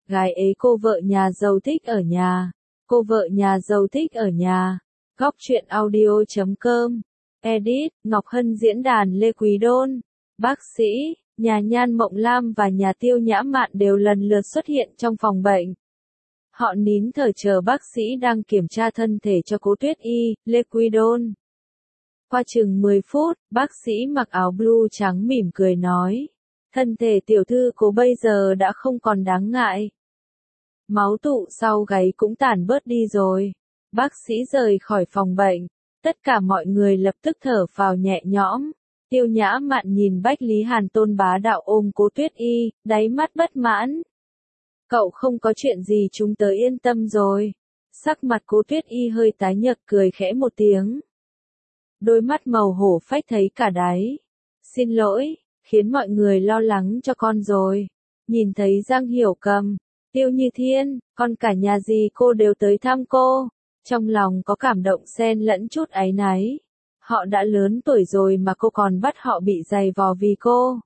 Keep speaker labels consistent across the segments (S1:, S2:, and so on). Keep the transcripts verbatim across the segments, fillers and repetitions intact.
S1: Gái ế cô vợ nhà giàu thích ở nhà. Cô vợ nhà giàu thích ở nhà. Góc truyện audio chấm com. Edit, Ngọc Hân diễn đàn Lê Quý Đôn. Bác sĩ, nhà Nhan Mộng Lam và nhà Tiêu Nhã Mạn đều lần lượt xuất hiện trong phòng bệnh. Họ nín thở chờ bác sĩ đang kiểm tra thân thể cho cố Tuyết Y, Lê Quý Đôn. Qua chừng mười phút, bác sĩ mặc áo blue trắng mỉm cười nói. Thân thể tiểu thư cô bây giờ đã không còn đáng ngại. Máu tụ sau gáy cũng tản bớt đi rồi. Bác sĩ rời khỏi phòng bệnh. Tất cả mọi người lập tức thở phào nhẹ nhõm. Tiêu Nhã Mạn nhìn Bách Lý Hàn Tôn bá đạo ôm cố Tuyết Y, đáy mắt bất mãn. Cậu không có chuyện gì chúng tớ yên tâm rồi. Sắc mặt cố Tuyết Y hơi tái nhợt cười khẽ một tiếng. Đôi mắt màu hổ phách thấy cả đáy. Xin lỗi, khiến mọi người lo lắng cho con rồi. Nhìn thấy Giang Hiểu Cầm, Tiêu Như Thiên, con cả nhà dì cô đều tới thăm cô. Trong lòng có cảm động xen lẫn chút áy náy. Họ đã lớn tuổi rồi mà cô còn bắt họ bị giày vò vì cô.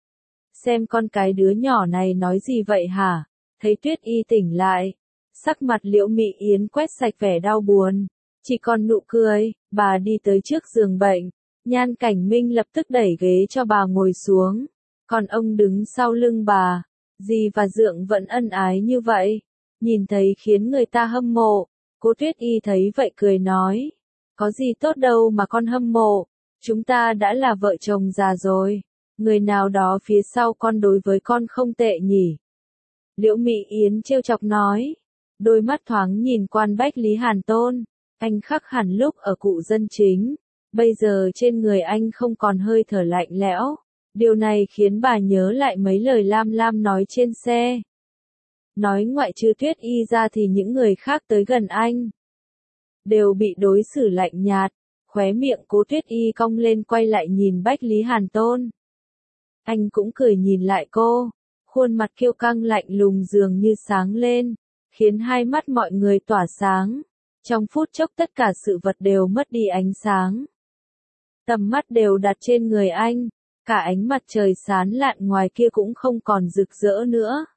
S1: Xem con cái đứa nhỏ này nói gì vậy hả? Thấy Tuyết Y tỉnh lại. Sắc mặt Liễu Mị Yến quét sạch vẻ đau buồn. Chỉ còn nụ cười, bà đi tới trước giường bệnh. Nhan Cảnh Minh lập tức đẩy ghế cho bà ngồi xuống. Còn ông đứng sau lưng bà. Dì và Dượng vẫn ân ái như vậy. Nhìn thấy khiến người ta hâm mộ. Cố Tuyết Y thấy vậy cười nói. Có gì tốt đâu mà con hâm mộ. Chúng ta đã là vợ chồng già rồi. Người nào đó phía sau con đối với con không tệ nhỉ. Liễu Mị Yến trêu chọc nói. Đôi mắt thoáng nhìn quan Bách Lý Hàn Tôn. Anh khác hẳn lúc ở cụ dân chính. Bây giờ trên người anh không còn hơi thở lạnh lẽo. Điều này khiến bà nhớ lại mấy lời Lam Lam nói trên xe. Nói ngoại trừ Tuyết Y ra thì những người khác tới gần anh đều bị đối xử lạnh nhạt. Khóe miệng cố Tuyết Y cong lên quay lại nhìn Bách Lý Hàn Tôn. Anh cũng cười nhìn lại cô. Khuôn mặt kiêu căng lạnh lùng dường như sáng lên, khiến hai mắt mọi người tỏa sáng. Trong phút chốc tất cả sự vật đều mất đi ánh sáng. Tầm mắt đều đặt trên người anh. Cả ánh mặt trời sáng lạn ngoài kia cũng không còn rực rỡ nữa.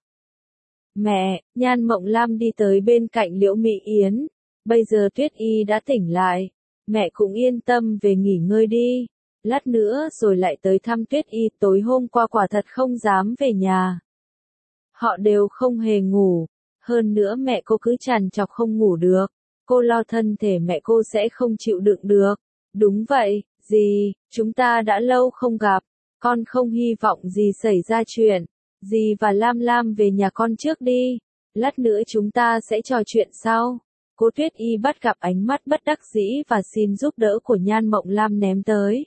S1: Mẹ, Nhan Mộng Lam đi tới bên cạnh Liễu Mị Yến. Bây giờ Tuyết Y đã tỉnh lại. Mẹ cũng yên tâm về nghỉ ngơi đi. Lát nữa rồi lại tới thăm Tuyết Y. Tối hôm qua quả thật không dám về nhà. Họ đều không hề ngủ. Hơn nữa mẹ cô cứ trằn trọc không ngủ được. Cô lo thân thể mẹ cô sẽ không chịu đựng được. Đúng vậy, dì, chúng ta đã lâu không gặp. Con không hy vọng gì xảy ra chuyện. Dì và Lam Lam về nhà con trước đi. Lát nữa chúng ta sẽ trò chuyện sau. Cố Tuyết Y bắt gặp ánh mắt bất đắc dĩ và xin giúp đỡ của Nhan Mộng Lam ném tới.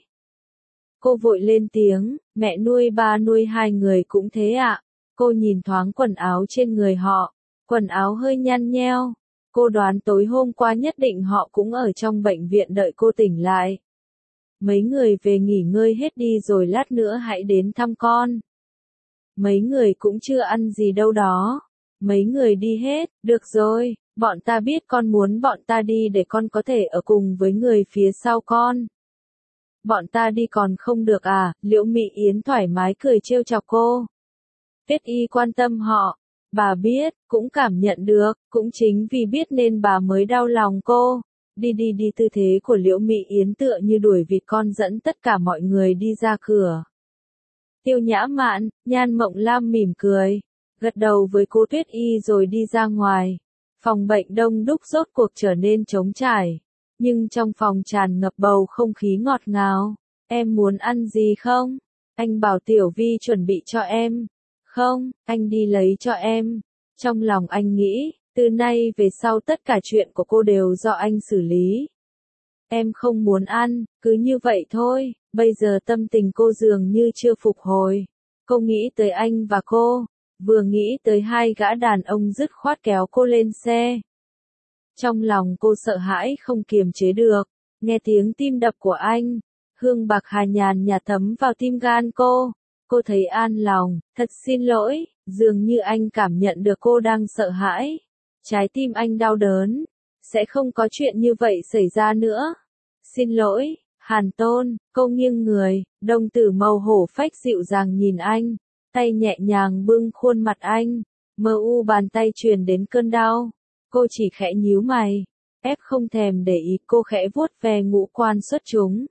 S1: Cô vội lên tiếng, mẹ nuôi ba nuôi hai người cũng thế ạ. Cô nhìn thoáng quần áo trên người họ. Quần áo hơi nhăn nheo. Cô đoán tối hôm qua nhất định họ cũng ở trong bệnh viện đợi cô tỉnh lại. Mấy người về nghỉ ngơi hết đi rồi lát nữa hãy đến thăm con. Mấy người cũng chưa ăn gì đâu đó. Mấy người đi hết, được rồi, bọn ta biết con muốn bọn ta đi để con có thể ở cùng với người phía sau con. Bọn ta đi còn không được à, Liễu Mị Yến thoải mái cười trêu chọc cô. Tuyết Y quan tâm họ. Bà biết, cũng cảm nhận được, cũng chính vì biết nên bà mới đau lòng cô. Đi đi đi tư thế của Liễu Mị Yến tựa như đuổi vịt con dẫn tất cả mọi người đi ra cửa. Tiêu Nhã Mạn, Nhan Mộng Lam mỉm cười, gật đầu với cô Tuyết Y rồi đi ra ngoài. Phòng bệnh đông đúc rốt cuộc trở nên trống trải. Nhưng trong phòng tràn ngập bầu không khí ngọt ngào. Em muốn ăn gì không? Anh bảo Tiểu Vi chuẩn bị cho em. Không, anh đi lấy cho em. Trong lòng anh nghĩ, từ nay về sau tất cả chuyện của cô đều do anh xử lý. Em không muốn ăn, cứ như vậy thôi. Bây giờ tâm tình cô dường như chưa phục hồi. Cô nghĩ tới anh và cô. Vừa nghĩ tới hai gã đàn ông dứt khoát kéo cô lên xe. Trong lòng cô sợ hãi không kiềm chế được. Nghe tiếng tim đập của anh. Hương bạc hà nhàn nhạt thấm vào tim gan cô. Cô thấy an lòng, thật xin lỗi, dường như anh cảm nhận được cô đang sợ hãi. Trái tim anh đau đớn. Sẽ không có chuyện như vậy xảy ra nữa. Xin lỗi, Hàn Tôn, cô nghiêng người, đồng tử màu hổ phách dịu dàng nhìn anh. Tay nhẹ nhàng bưng khuôn mặt anh. Mơ u bàn tay truyền đến cơn đau. Cô chỉ khẽ nhíu mày. Ép không thèm để ý, cô khẽ vuốt ve ngũ quan xuất chúng.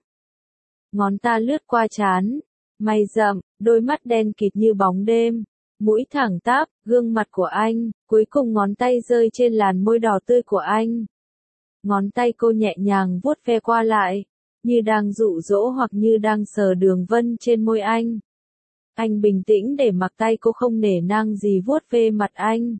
S1: Ngón ta lướt qua trán. Mày rậm, đôi mắt đen kịt như bóng đêm. Mũi thẳng tắp, gương mặt của anh, cuối cùng ngón tay rơi trên làn môi đỏ tươi của anh. Ngón tay cô nhẹ nhàng vuốt ve qua lại, như đang dụ dỗ hoặc như đang sờ đường vân trên môi anh. Anh bình tĩnh để mặc tay cô, không nể nang gì vuốt ve mặt anh.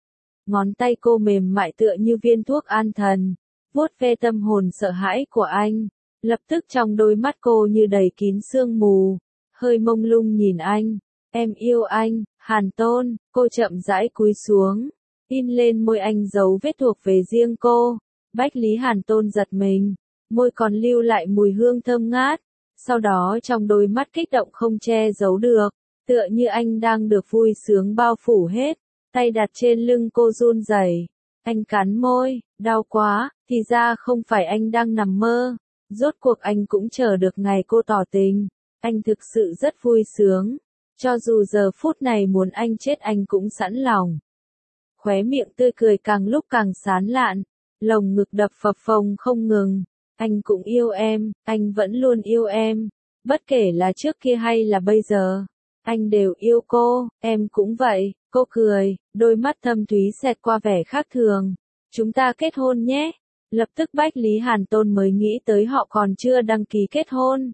S1: Ngón tay cô mềm mại tựa như viên thuốc an thần, vuốt ve tâm hồn sợ hãi của anh. Lập tức trong đôi mắt cô như đầy kín sương mù, hơi mông lung nhìn anh. Em yêu anh, Hàn Tôn. Cô chậm rãi cúi xuống, in lên môi anh dấu vết thuộc về riêng cô. Bách Lý Hàn Tôn giật mình, môi còn lưu lại mùi hương thơm ngát. Sau đó trong đôi mắt kích động không che giấu được, tựa như anh đang được vui sướng bao phủ hết. Tay đặt trên lưng cô run rẩy. Anh cắn môi, đau quá, thì ra không phải anh đang nằm mơ. Rốt cuộc anh cũng chờ được ngày cô tỏ tình. Anh thực sự rất vui sướng. Cho dù giờ phút này muốn anh chết anh cũng sẵn lòng. Khóe miệng tươi cười càng lúc càng sán lạn. Lồng ngực đập phập phồng không ngừng. Anh cũng yêu em, anh vẫn luôn yêu em. Bất kể là trước kia hay là bây giờ. Anh đều yêu cô, em cũng vậy. Cô cười, đôi mắt thâm thúy xẹt qua vẻ khác thường. Chúng ta kết hôn nhé. Lập tức Bách Lý Hàn Tôn mới nghĩ tới họ còn chưa đăng ký kết hôn.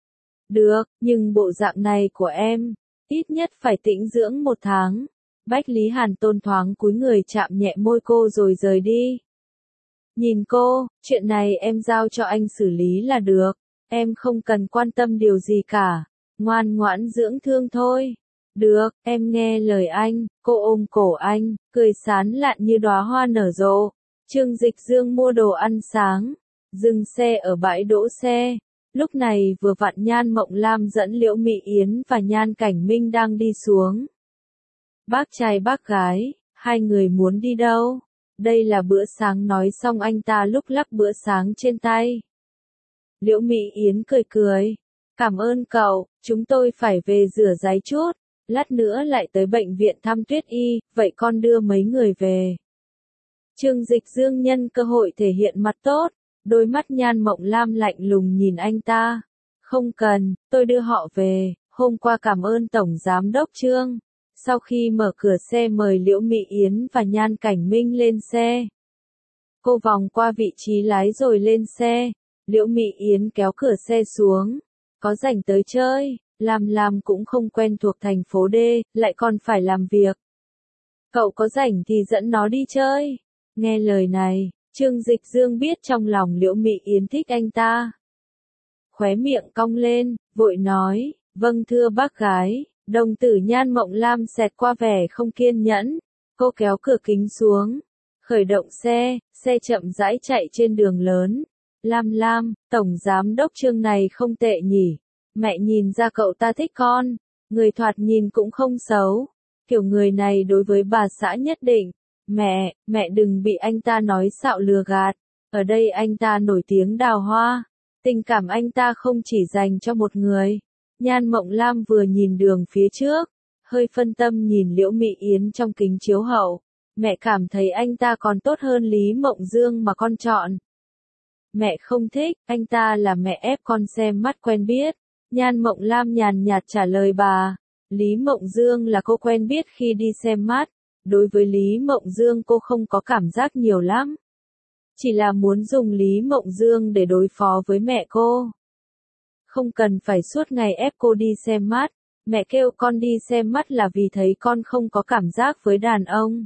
S1: Được, nhưng bộ dạng này của em, ít nhất phải tĩnh dưỡng một tháng. Bách Lý Hàn Tôn thoáng cúi người chạm nhẹ môi cô rồi rời đi. Nhìn cô, chuyện này em giao cho anh xử lý là được. Em không cần quan tâm điều gì cả. Ngoan ngoãn dưỡng thương thôi. Được, em nghe lời anh. Cô ôm cổ anh, cười sán lạn như đóa hoa nở rộ. Trương Dịch Dương mua đồ ăn sáng, dừng xe ở bãi đỗ xe. Lúc này vừa vặn Nhan Mộng Lam dẫn Liễu Mị Yến và Nhan Cảnh Minh đang đi xuống. Bác trai bác gái, hai người muốn đi đâu? Đây là bữa sáng, nói xong anh ta lúc lắc bữa sáng trên tay. Liễu Mị Yến cười cười. Cảm ơn cậu, chúng tôi phải về rửa ráy chút. Lát nữa lại tới bệnh viện thăm Tuyết Y, vậy con đưa mấy người về. Trương Dịch Dương nhân cơ hội thể hiện mặt tốt, đôi mắt Nhan Mộng Lam lạnh lùng nhìn anh ta. Không cần, tôi đưa họ về, hôm qua cảm ơn Tổng Giám Đốc Trương. Sau khi mở cửa xe mời Liễu Mị Yến và Nhan Cảnh Minh lên xe. Cô vòng qua vị trí lái rồi lên xe, Liễu Mị Yến kéo cửa xe xuống. Có rảnh tới chơi, Lam Lam cũng không quen thuộc thành phố D, lại còn phải làm việc. Cậu có rảnh thì dẫn nó đi chơi. Nghe lời này, Trương Dịch Dương biết trong lòng Liễu Mị Yến thích anh ta. Khóe miệng cong lên, vội nói, vâng thưa bác gái. Đồng tử Nhan Mộng Lam xẹt qua vẻ không kiên nhẫn. Cô kéo cửa kính xuống, khởi động xe, xe chậm rãi chạy trên đường lớn. Lam Lam, Tổng Giám Đốc Trương này không tệ nhỉ. Mẹ nhìn ra cậu ta thích con, người thoạt nhìn cũng không xấu. Kiểu người này đối với bà xã nhất định. Mẹ, mẹ đừng bị anh ta nói xạo lừa gạt. Ở đây anh ta nổi tiếng đào hoa. Tình cảm anh ta không chỉ dành cho một người. Nhan Mộng Lam vừa nhìn đường phía trước, hơi phân tâm nhìn Liễu Mị Yến trong kính chiếu hậu. Mẹ cảm thấy anh ta còn tốt hơn Lý Mộng Dương mà con chọn. Mẹ không thích, anh ta là mẹ ép con xem mắt quen biết. Nhan Mộng Lam nhàn nhạt trả lời bà. Lý Mộng Dương là cô quen biết khi đi xem mắt. Đối với Lý Mộng Dương cô không có cảm giác nhiều lắm. Chỉ là muốn dùng Lý Mộng Dương để đối phó với mẹ cô. Không cần phải suốt ngày ép cô đi xem mắt. Mẹ kêu con đi xem mắt là vì thấy con không có cảm giác với đàn ông.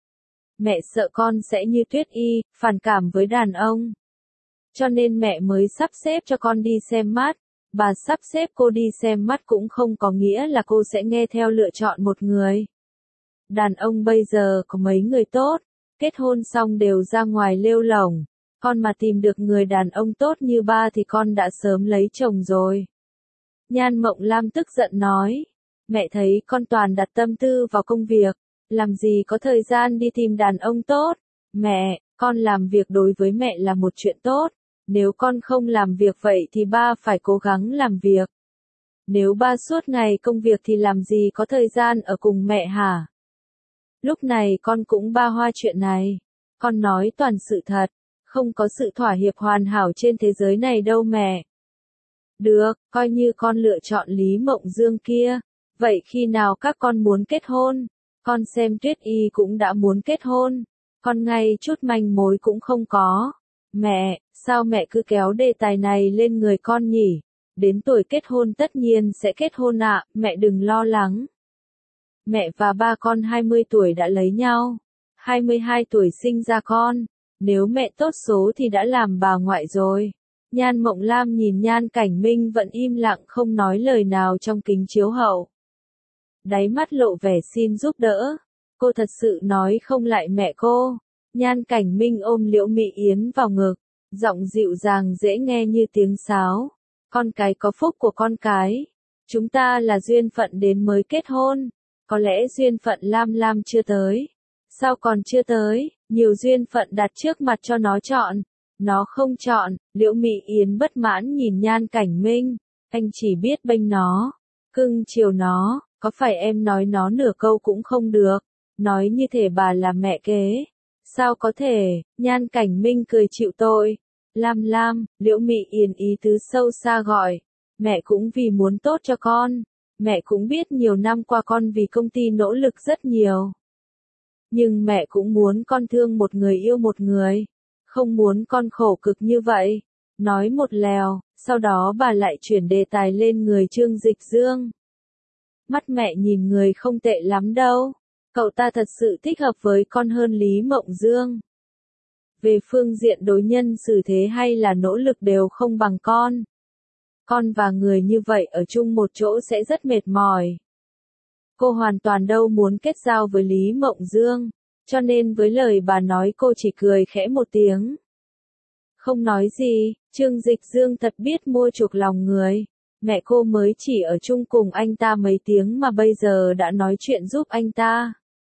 S1: Mẹ sợ con sẽ như Tuyết Y, phản cảm với đàn ông. Cho nên mẹ mới sắp xếp cho con đi xem mắt. Bà sắp xếp cô đi xem mắt cũng không có nghĩa là cô sẽ nghe theo lựa chọn một người. Đàn ông bây giờ có mấy người tốt, kết hôn xong đều ra ngoài lêu lổng. Con mà tìm được người đàn ông tốt như ba thì con đã sớm lấy chồng rồi. Nhan Mộng Lam tức giận nói. Mẹ thấy con toàn đặt tâm tư vào công việc, làm gì có thời gian đi tìm đàn ông tốt. Mẹ, con làm việc đối với mẹ là một chuyện tốt. Nếu con không làm việc vậy thì ba phải cố gắng làm việc. Nếu ba suốt ngày công việc thì làm gì có thời gian ở cùng mẹ hả? Lúc này con cũng ba hoa chuyện này. Con nói toàn sự thật, không có sự thỏa hiệp hoàn hảo trên thế giới này đâu mẹ. Được, coi như con lựa chọn Lý Mộng Dương kia. Vậy khi nào các con muốn kết hôn? Con xem Tuyết Y cũng đã muốn kết hôn. Con ngay chút manh mối cũng không có. Mẹ, sao mẹ cứ kéo đề tài này lên người con nhỉ? Đến tuổi kết hôn tất nhiên sẽ kết hôn ạ, mẹ đừng lo lắng. Mẹ và ba con hai mươi tuổi đã lấy nhau. hai mươi hai tuổi sinh ra con. Nếu mẹ tốt số thì đã làm bà ngoại rồi. Nhan Mộng Lam nhìn Nhan Cảnh Minh vẫn im lặng không nói lời nào trong kính chiếu hậu. Đáy mắt lộ vẻ xin giúp đỡ. Cô thật sự nói không lại mẹ cô. Nhan Cảnh Minh ôm Liễu Mỹ Yến vào ngực. Giọng dịu dàng dễ nghe như tiếng sáo. Con cái có phúc của con cái. Chúng ta là duyên phận đến mới kết hôn. Có lẽ duyên phận Lam Lam chưa tới. Sao còn chưa tới? Nhiều duyên phận đặt trước mặt cho nó chọn. Nó không chọn. Liễu Mỹ Yến bất mãn nhìn Nhan Cảnh Minh. Anh chỉ biết bênh nó. Cưng chiều nó. Có phải em nói nó nửa câu cũng không được? Nói như thể bà là mẹ kế. Sao có thể? Nhan Cảnh Minh cười chịu tội. Lam Lam, Liễu Mỹ Yến ý tứ sâu xa gọi. Mẹ cũng vì muốn tốt cho con. Mẹ cũng biết nhiều năm qua con vì công ty nỗ lực rất nhiều. Nhưng mẹ cũng muốn con thương một người yêu một người. Không muốn con khổ cực như vậy. Nói một lèo, sau đó bà lại chuyển đề tài lên người Trương Dịch Dương. Mắt mẹ nhìn người không tệ lắm đâu. Cậu ta thật sự thích hợp với con hơn Lý Mộng Dương. Về phương diện đối nhân xử thế hay là nỗ lực đều không bằng con. Con và người như vậy ở chung một chỗ sẽ rất mệt mỏi. Cô hoàn toàn đâu muốn kết giao với Lý Mộng Dương, cho nên với lời bà nói cô chỉ cười khẽ một tiếng. Không nói gì, Trương Dịch Dương thật biết mua chuộc lòng người. Mẹ cô mới chỉ ở chung cùng anh ta mấy tiếng mà bây giờ đã nói chuyện giúp anh ta.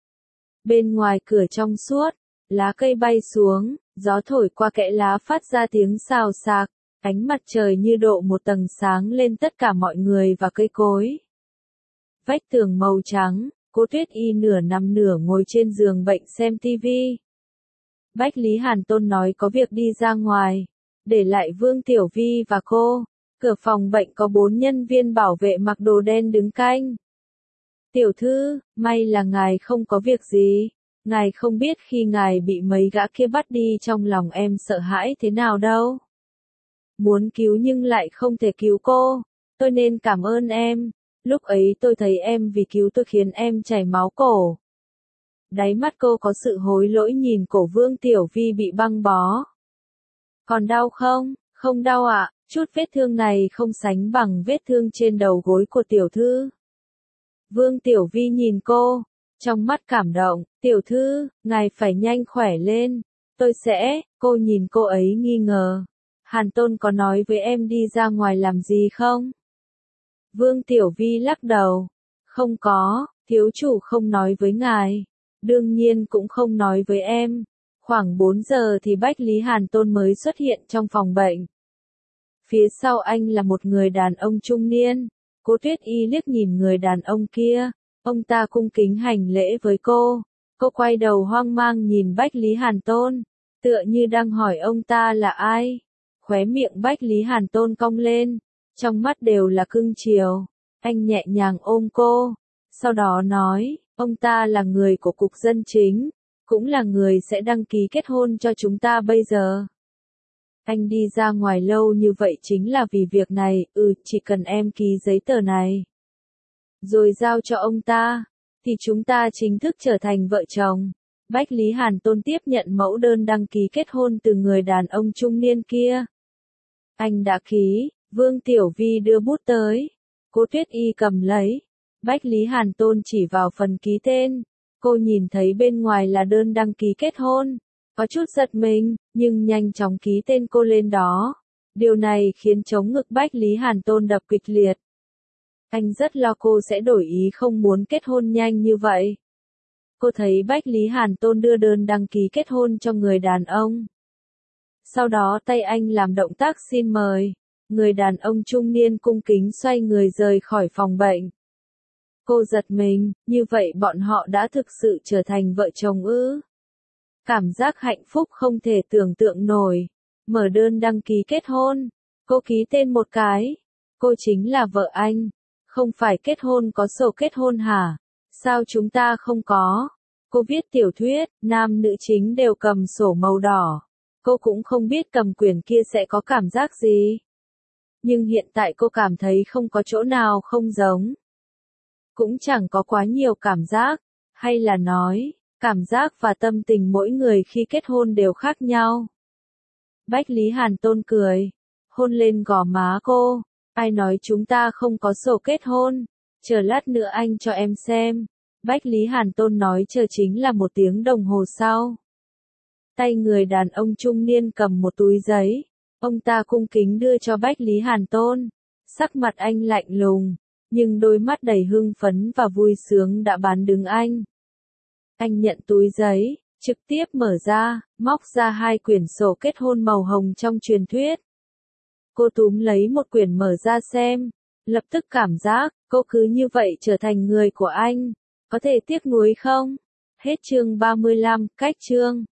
S1: Bên ngoài cửa trong suốt, lá cây bay xuống, gió thổi qua kẽ lá phát ra tiếng xào xạc, ánh mặt trời như độ một tầng sáng lên tất cả mọi người và cây cối. Vách tường màu trắng, cô Tuyết Y nửa nằm nửa ngồi trên giường bệnh xem tivi. Bách Lý Hàn Tôn nói có việc đi ra ngoài, để lại Vương Tiểu Vi và cô. Cửa phòng bệnh có bốn nhân viên bảo vệ mặc đồ đen đứng canh. Tiểu thư, may là ngài không có việc gì. Ngài không biết khi ngài bị mấy gã kia bắt đi trong lòng em sợ hãi thế nào đâu. Muốn cứu nhưng lại không thể cứu cô. Tôi nên cảm ơn em. Lúc ấy tôi thấy em vì cứu tôi khiến em chảy máu cổ. Đáy mắt cô có sự hối lỗi nhìn cổ Vương Tiểu Vi bị băng bó. Còn đau không? Không đau ạ, chút vết thương này không sánh bằng vết thương trên đầu gối của tiểu thư. Vương Tiểu Vi nhìn cô, trong mắt cảm động, tiểu thư, ngài phải nhanh khỏe lên. Tôi sẽ, cô nhìn cô ấy nghi ngờ. Hàn Tôn có nói với em đi ra ngoài làm gì không? Vương Tiểu Vi lắc đầu. Không có, thiếu chủ không nói với ngài. Đương nhiên cũng không nói với em. Khoảng bốn giờ thì Bách Lý Hàn Tôn mới xuất hiện trong phòng bệnh. Phía sau anh là một người đàn ông trung niên. Cô Tuyết Y liếc nhìn người đàn ông kia. Ông ta cung kính hành lễ với cô. Cô quay đầu hoang mang nhìn Bách Lý Hàn Tôn. Tựa như đang hỏi ông ta là ai. Khóe miệng Bách Lý Hàn Tôn cong lên. Trong mắt đều là cưng chiều. Anh nhẹ nhàng ôm cô. Sau đó nói, ông ta là người của cục dân chính. Cũng là người sẽ đăng ký kết hôn cho chúng ta bây giờ. Anh đi ra ngoài lâu như vậy chính là vì việc này, ừ, chỉ cần em ký giấy tờ này. Rồi giao cho ông ta, thì chúng ta chính thức trở thành vợ chồng. Bách Lý Hàn Tôn tiếp nhận mẫu đơn đăng ký kết hôn từ người đàn ông trung niên kia. Anh đã ký, Vương Tiểu Vi đưa bút tới. Cô Tuyết Y cầm lấy. Bách Lý Hàn Tôn chỉ vào phần ký tên. Cô nhìn thấy bên ngoài là đơn đăng ký kết hôn. Có chút giật mình, nhưng nhanh chóng ký tên cô lên đó. Điều này khiến trống ngực Bách Lý Hàn Tôn đập kịch liệt. Anh rất lo cô sẽ đổi ý không muốn kết hôn nhanh như vậy. Cô thấy Bách Lý Hàn Tôn đưa đơn đăng ký kết hôn cho người đàn ông. Sau đó tay anh làm động tác xin mời. Người đàn ông trung niên cung kính xoay người rời khỏi phòng bệnh. Cô giật mình, như vậy bọn họ đã thực sự trở thành vợ chồng ư? Cảm giác hạnh phúc không thể tưởng tượng nổi. Mở đơn đăng ký kết hôn. Cô ký tên một cái. Cô chính là vợ anh. Không phải kết hôn có sổ kết hôn hả? Sao chúng ta không có? Cô viết tiểu thuyết, nam nữ chính đều cầm sổ màu đỏ. Cô cũng không biết cầm quyển kia sẽ có cảm giác gì. Nhưng hiện tại cô cảm thấy không có chỗ nào không giống. Cũng chẳng có quá nhiều cảm giác. Hay là nói, cảm giác và tâm tình mỗi người khi kết hôn đều khác nhau. Bách Lý Hàn Tôn cười. Hôn lên gò má cô. Ai nói chúng ta không có sổ kết hôn? Chờ lát nữa anh cho em xem. Bách Lý Hàn Tôn nói chờ chính là một tiếng đồng hồ sau. Tay người đàn ông trung niên cầm một túi giấy. Ông ta cung kính đưa cho Bách Lý Hàn Tôn. Sắc mặt anh lạnh lùng, nhưng đôi mắt đầy hưng phấn và vui sướng đã bán đứng anh. Anh nhận túi giấy, trực tiếp mở ra, móc ra hai quyển sổ kết hôn màu hồng trong truyền thuyết. Cô túm lấy một quyển mở ra xem, lập tức cảm giác, cô cứ như vậy trở thành người của anh. Có thể tiếc nuối không? Hết chương ba mươi lăm, cách chương.